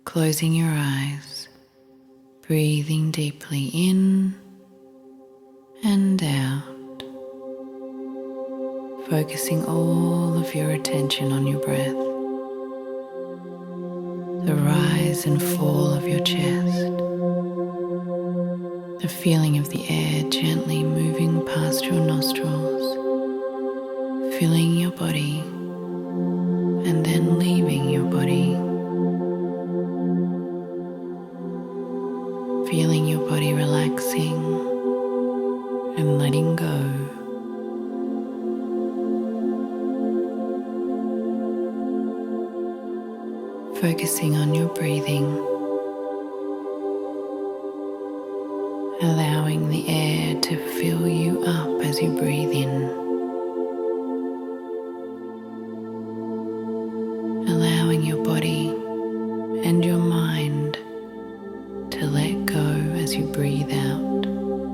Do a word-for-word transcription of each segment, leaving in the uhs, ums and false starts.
Closing your eyes, breathing deeply in and out, focusing all of your attention on your breath, the rise and fall of your chest, the feeling of the air gently moving past your nostrils, filling your body and then leaving your body. Feeling your body relaxing and letting go. Focusing on your breathing, allowing the air to fill you up as you breathe in, allowing your body and your mind to let go as you breathe out.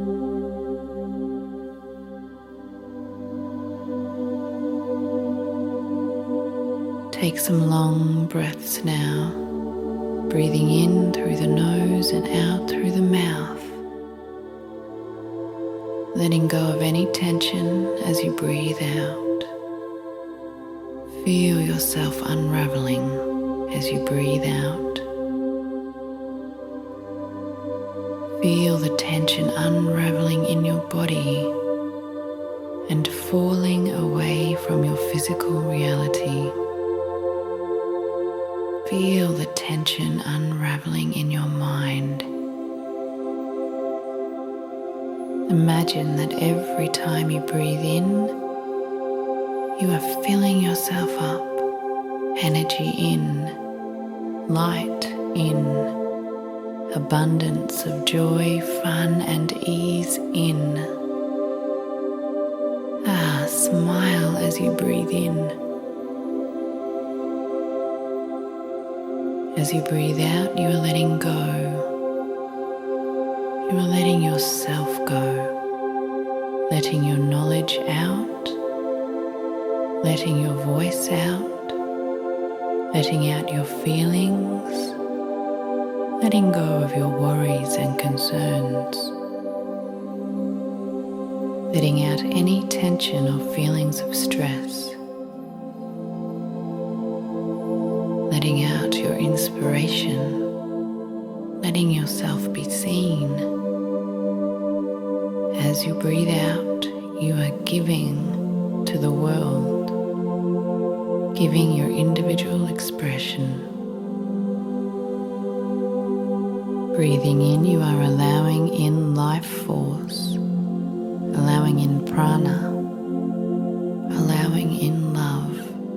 Take some long breaths now, breathing in through the nose and out through the mouth, letting go of any tension as you breathe out. Feel yourself unraveling as you breathe out. Feel the tension unraveling in your body and falling away from your physical reality. Feel the tension unraveling in your mind. Imagine that every time you breathe in, you are filling yourself up, energy in, light in, abundance of joy, fun and ease in. Ah, smile as you breathe in. As you breathe out, you are letting go. You are letting yourself go, letting your knowledge out, letting your voice out, letting out your feelings, letting go of your worries and concerns, letting out any tension or feelings of stress, letting out your inspiration, letting yourself be seen. As you breathe out, you are giving to the world, giving your individual expression. Breathing in, you are allowing in life force, allowing in prana, allowing in love.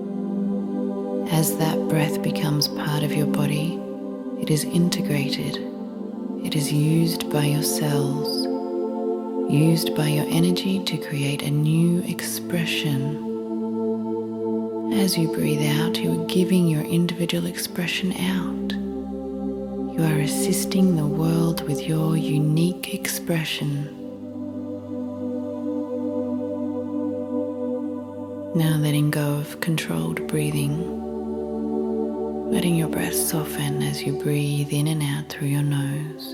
As that breath becomes part of your body, it is integrated. It is used by your cells, used by your energy to create a new expression. As you breathe out, you are giving your individual expression out. You are assisting the world with your unique expression. Now letting go of controlled breathing, letting your breath soften as you breathe in and out through your nose.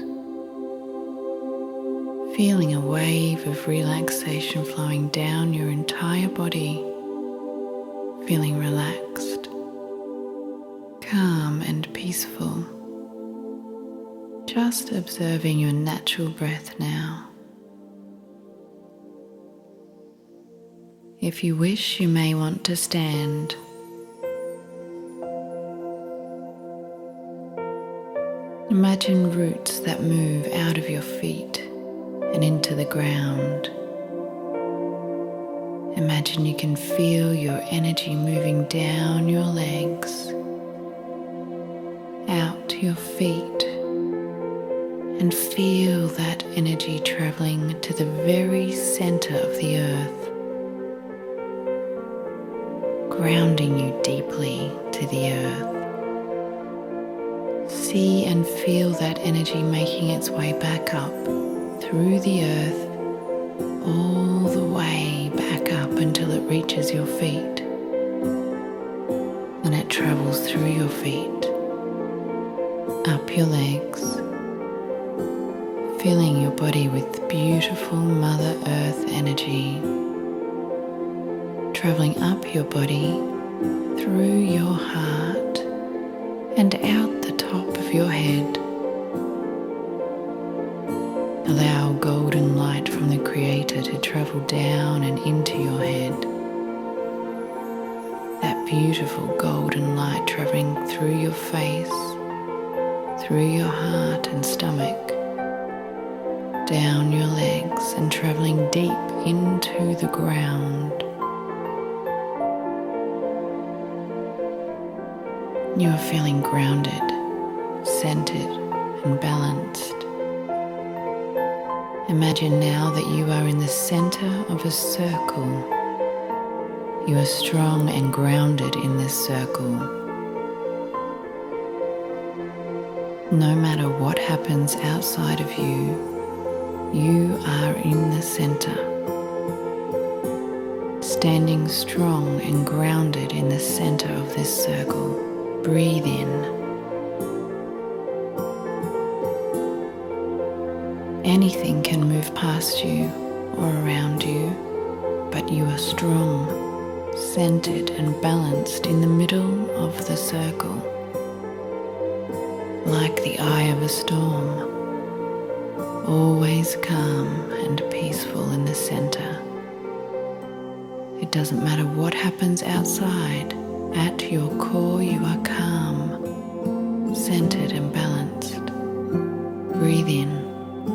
Feeling a wave of relaxation flowing down your entire body, feeling relaxed, calm and peaceful. Just observing your natural breath now. If you wish, you may want to stand. Imagine roots that move out of your feet and into the ground. Imagine you can feel your energy moving down your legs, out to your feet, and feel that energy traveling to the very center of the earth, grounding you deeply to the earth. See and feel that energy making its way back up through the earth, all the way back up until it reaches your feet. Then it travels through your feet, up your legs, filling your body with beautiful Mother Earth energy, traveling up your body, through your heart and out the top of your head. Allow golden light from the Creator to travel down and into your head. That beautiful golden light traveling through your face, through your heart and stomach, down your legs and traveling deep into the ground. You are feeling grounded, centered and balanced. Imagine now that you are in the center of a circle. You are strong and grounded in this circle. No matter what happens outside of you, you are in the center, standing strong and grounded in the center of this circle. Breathe in. Anything can move past you or around you, but you are strong, centered and balanced in the middle of the circle, like the eye of a storm, always calm and peaceful in the center. It doesn't matter what happens outside, at your core you are calm, centered and balanced. Breathe in.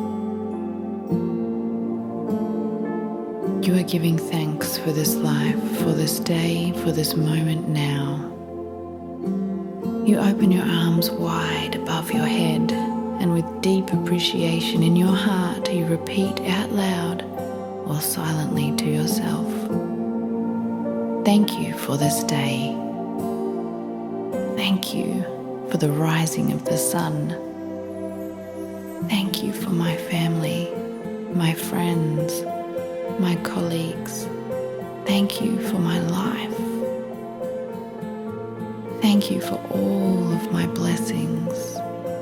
You are giving thanks for this life, for this day, for this moment now. You open your arms wide above your head, and with deep appreciation in your heart, you repeat out loud or silently to yourself, "Thank you for this day. Thank you for the rising of the sun. Thank you for my family, my friends, my colleagues. Thank you for my life. Thank you for all of my blessings."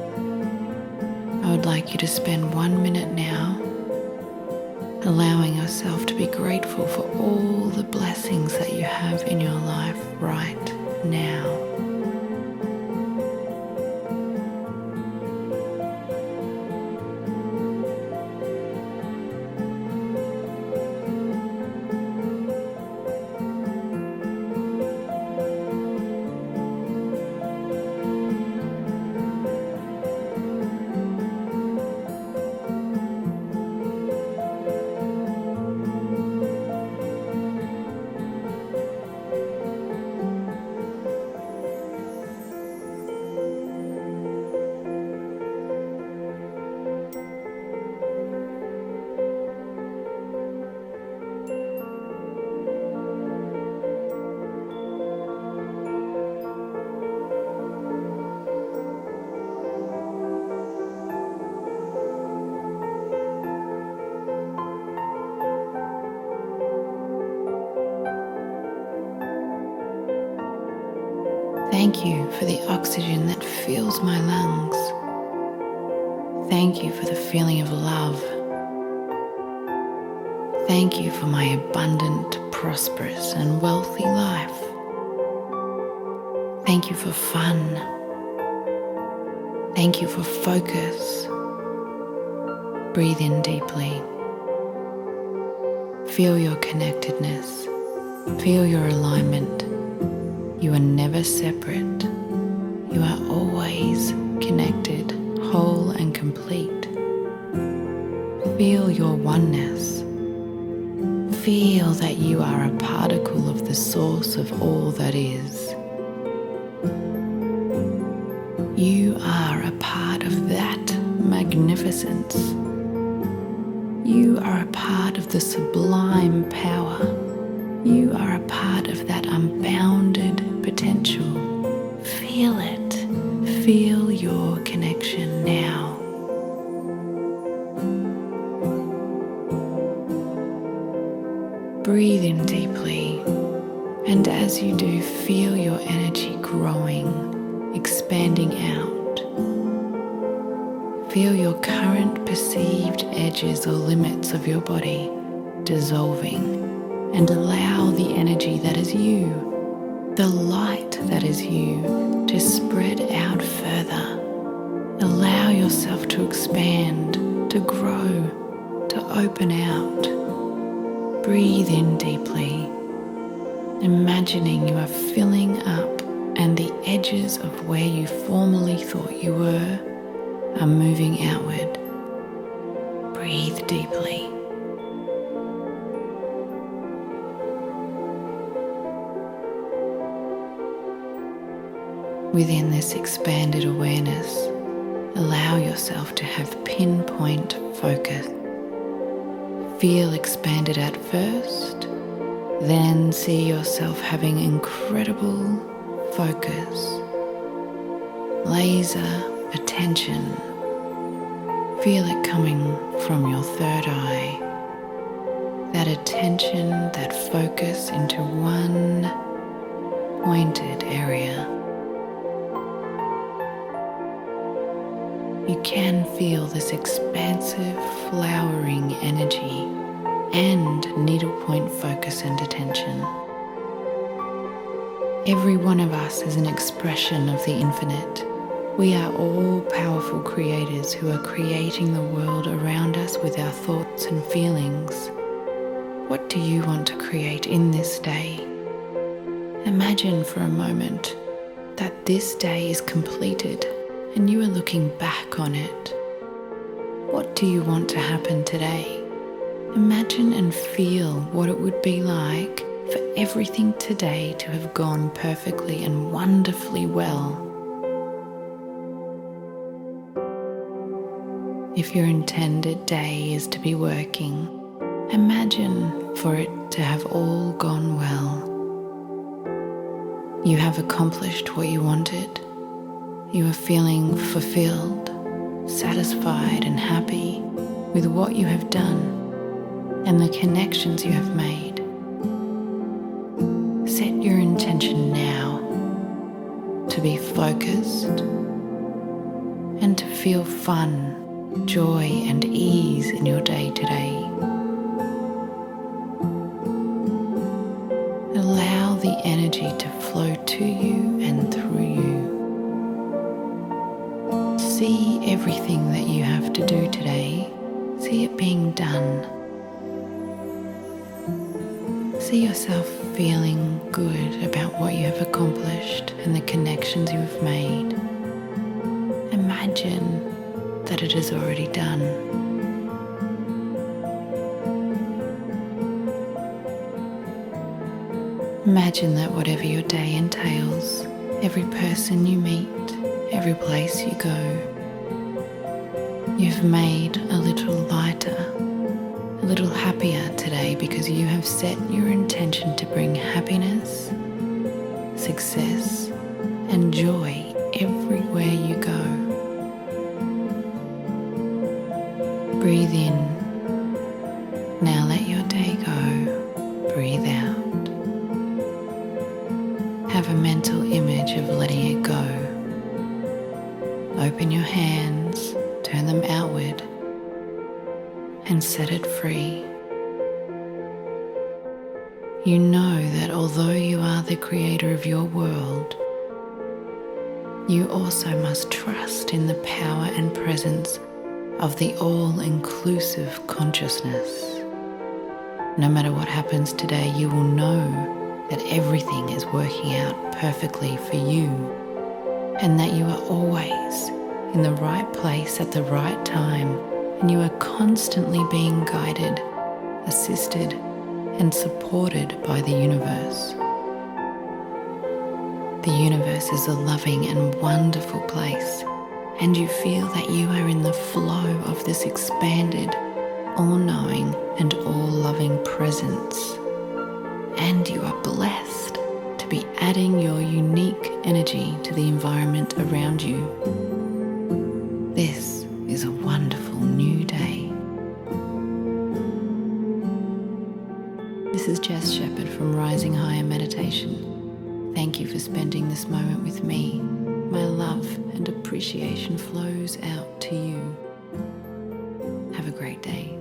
I would like you to spend one minute now allowing yourself to be grateful for all the blessings that you have in your life right now. Thank you for the oxygen that fills my lungs. Thank you for the feeling of love. Thank you for my abundant, prosperous, and wealthy life. Thank you for fun. Thank you for focus. Breathe in deeply. Feel your connectedness. Feel your alignment. You are never separate. You are always connected, whole and complete. Feel your oneness. Feel that you are a particle of the source of all that is. You are a part of that magnificence. You are a part of the sublime power. You are a part of that unbounded potential. Feel it. Feel your connection now. Breathe in deeply, and as you do, feel your energy growing, expanding out, Feel your current perceived edges or limits of your body dissolving, and allow the energy that is you, the light that is you, to spread out further. Allow yourself to expand, to grow, to open out. Breathe in deeply, imagining you are filling up and the edges of where you formerly thought you were are moving outward. Breathe deeply. Within this expanded awareness, allow yourself to have pinpoint focus. Feel expanded at first, then see yourself having incredible focus, laser attention. Feel it coming from your third eye, that attention, that focus into one pointed area. You can feel this expansive, flowering energy and needlepoint focus and attention. Every one of us is an expression of the infinite. We are all powerful creators who are creating the world around us with our thoughts and feelings. What do you want to create in this day? Imagine for a moment that this day is completed and you are looking back on it. What do you want to happen today? Imagine and feel what it would be like for everything today to have gone perfectly and wonderfully well. If your intended day is to be working, imagine for it to have all gone well. You have accomplished what you wanted. You are feeling fulfilled, satisfied and happy with what you have done and the connections you have made. Set your intention now to be focused and to feel fun, joy and ease in your day today. Allow the energy to flow to you and through you. See everything that you have to do today. See it being done. See yourself feeling good about what you have accomplished and the connections you have made. Imagine that it is already done. Imagine that whatever your day entails, every person you meet, every place you go, you've made a little lighter, a little happier today because you have set your intention to bring happiness, success, and joy everywhere you go. Breathe in. Now let your day go. Breathe out. Have a mental image of letting it go. Open your hands, turn them outward, and set it free. You know that although you are the creator of your world, you also must trust in the power and presence of the all-inclusive consciousness. No matter what happens today, you will know that everything is working out perfectly for you, and that you are always in the right place at the right time, and you are constantly being guided, assisted, and supported by the universe. The universe is a loving and wonderful place, and you feel that you are in the flow of this expanded, all-knowing and all-loving presence. And you are blessed to be adding your unique energy to the environment around you. This is a wonderful new day. This is Jess Shepherd from Rising Higher Meditation. Thank you for spending this moment with me. My love and appreciation. appreciation flows out to you. Have a great day.